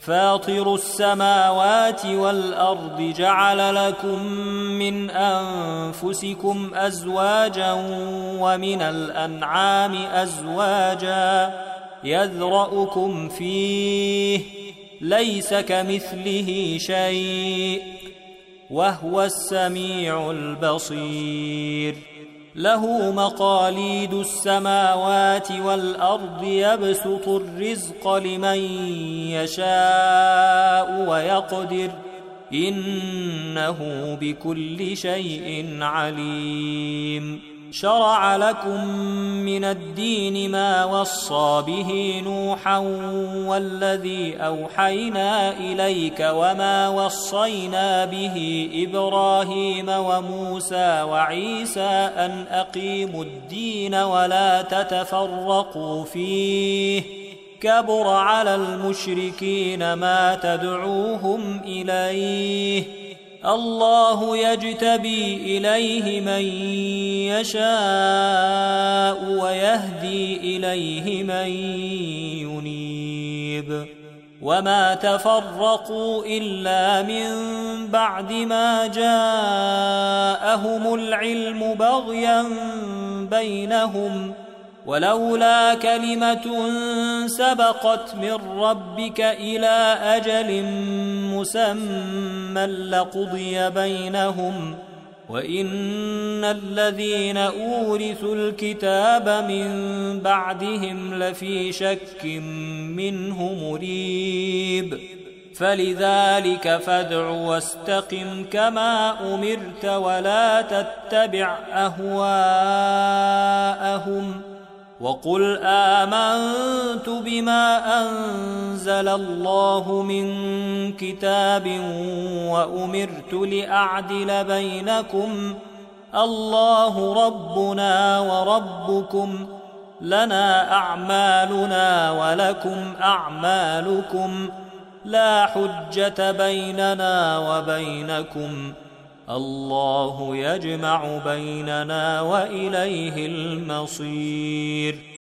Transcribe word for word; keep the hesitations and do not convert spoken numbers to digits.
فاطر السماوات والأرض جعل لكم من أنفسكم أزواجا ومن الأنعام أزواجا يذرأكم فيه ليس كمثله شيء وهو السميع البصير له مقاليد السماوات والأرض يبسط الرزق لمن يشاء ويقدر إنه بكل شيء عليم شرع لكم من الدين ما وصى به نوحا والذي أوحينا إليك وما وصينا به إبراهيم وموسى وعيسى أن أقيموا الدين ولا تتفرقوا فيه كبر على المشركين ما تدعوهم إليه الله يجتبي إليه من يشاء ويهدي إليه من ينيب وما تفرقوا إلا من بعد ما جاءهم العلم بغيا بينهم ولولا كلمة سبقت من ربك إلى أجل مسمى لقضي بينهم وإن الذين أورثوا الكتاب من بعدهم لفي شك منه مريب فلذلك فادع واستقم كما أمرت ولا تتبع أهواءهم وقل آمنت بما أنزل الله من كتاب وأمرت لأعدل بينكم الله ربنا وربكم لنا أعمالنا ولكم أعمالكم لا حجة بيننا وبينكم الله يجمع بيننا وإليه المصير